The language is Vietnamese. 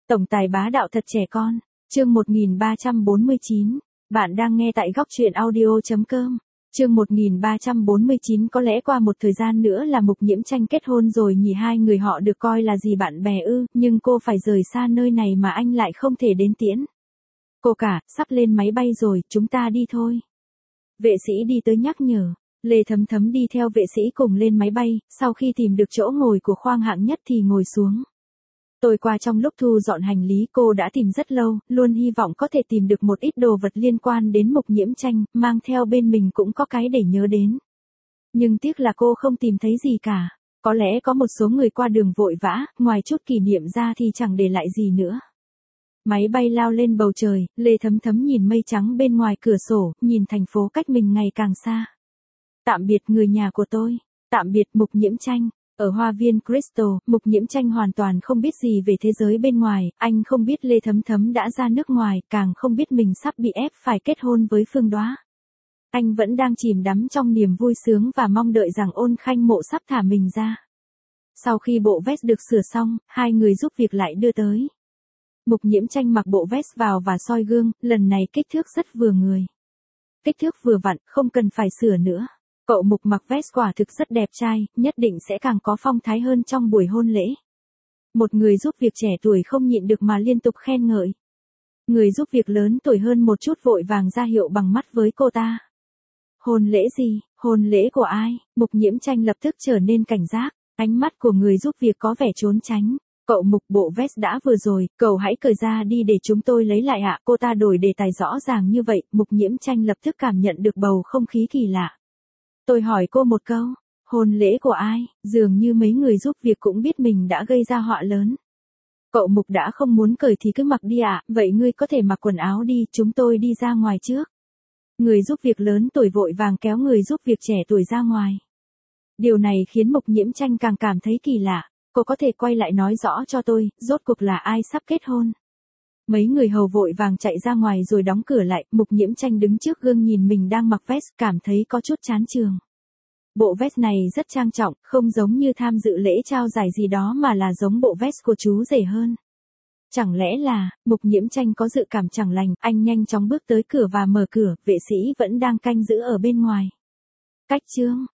Tổng tài bá đạo thật trẻ con. Chương 1349. Bạn đang nghe tại góc truyện audio.com. Chương 1349. Có lẽ qua một thời gian nữa là Mục Nhiễm Tranh kết hôn rồi nhỉ, hai người họ được coi là gì bạn bè ư, nhưng cô phải rời xa nơi này mà anh lại không thể đến tiễn. Cô cả, sắp lên máy bay rồi, chúng ta đi thôi. Vệ sĩ đi tới nhắc nhở. Lê Thấm Thấm đi theo vệ sĩ cùng lên máy bay, sau khi tìm được chỗ ngồi của khoang hạng nhất thì ngồi xuống. Tôi qua trong lúc thu dọn hành lý cô đã tìm rất lâu, luôn hy vọng có thể tìm được một ít đồ vật liên quan đến Mục Nhiễm Tranh, mang theo bên mình cũng có cái để nhớ đến. Nhưng tiếc là cô không tìm thấy gì cả. Có lẽ có một số người qua đường vội vã, ngoài chút kỷ niệm ra thì chẳng để lại gì nữa. Máy bay lao lên bầu trời, Lê Thấm Thấm nhìn mây trắng bên ngoài cửa sổ, nhìn thành phố cách mình ngày càng xa. Tạm biệt người nhà của tôi, tạm biệt Mục Nhiễm Tranh. Ở hoa viên Crystal, Mục Nhiễm Tranh hoàn toàn không biết gì về thế giới bên ngoài, anh không biết Lê Thấm Thấm đã ra nước ngoài, càng không biết mình sắp bị ép phải kết hôn với Phương Đóa. Anh vẫn đang chìm đắm trong niềm vui sướng và mong đợi rằng Ôn Khanh Mộ sắp thả mình ra. Sau khi bộ vest được sửa xong, hai người giúp việc lại đưa tới. Mục Nhiễm Tranh mặc bộ vest vào và soi gương, lần này kích thước rất vừa người. Kích thước vừa vặn, không cần phải sửa nữa. Cậu Mục mặc vest quả thực rất đẹp trai, nhất định sẽ càng có phong thái hơn trong buổi hôn lễ. Một người giúp việc trẻ tuổi không nhịn được mà liên tục khen ngợi. Người giúp việc lớn tuổi hơn một chút vội vàng ra hiệu bằng mắt với cô ta. Hôn lễ gì? Hôn lễ của ai? Mục Nhiễm Tranh lập tức trở nên cảnh giác, ánh mắt của người giúp việc có vẻ trốn tránh. Cậu Mục, bộ vest đã vừa rồi, cậu hãy cởi ra đi để chúng tôi lấy lại ạ. Cô ta đổi đề tài rõ ràng như vậy, Mục Nhiễm Tranh lập tức cảm nhận được bầu không khí kỳ lạ. Tôi hỏi cô một câu, hôn lễ của ai? Dường như mấy người giúp việc cũng biết mình đã gây ra họa lớn. Cậu Mục đã không muốn cởi thì cứ mặc đi ạ, vậy ngươi có thể mặc quần áo đi, chúng tôi đi ra ngoài trước. Người giúp việc lớn tuổi vội vàng kéo người giúp việc trẻ tuổi ra ngoài. Điều này khiến Mục Nhiễm Tranh càng cảm thấy kỳ lạ, cô có thể quay lại nói rõ cho tôi, rốt cuộc là ai sắp kết hôn. Mấy người hầu vội vàng chạy ra ngoài rồi đóng cửa lại, Mục Nhiễm Tranh đứng trước gương nhìn mình đang mặc vest, cảm thấy có chút chán chường. Bộ vest này rất trang trọng, không giống như tham dự lễ trao giải gì đó mà là giống bộ vest của chú rể hơn. Chẳng lẽ là, Mục Nhiễm Tranh có dự cảm chẳng lành, anh nhanh chóng bước tới cửa và mở cửa, vệ sĩ vẫn đang canh giữ ở bên ngoài. Cách chương,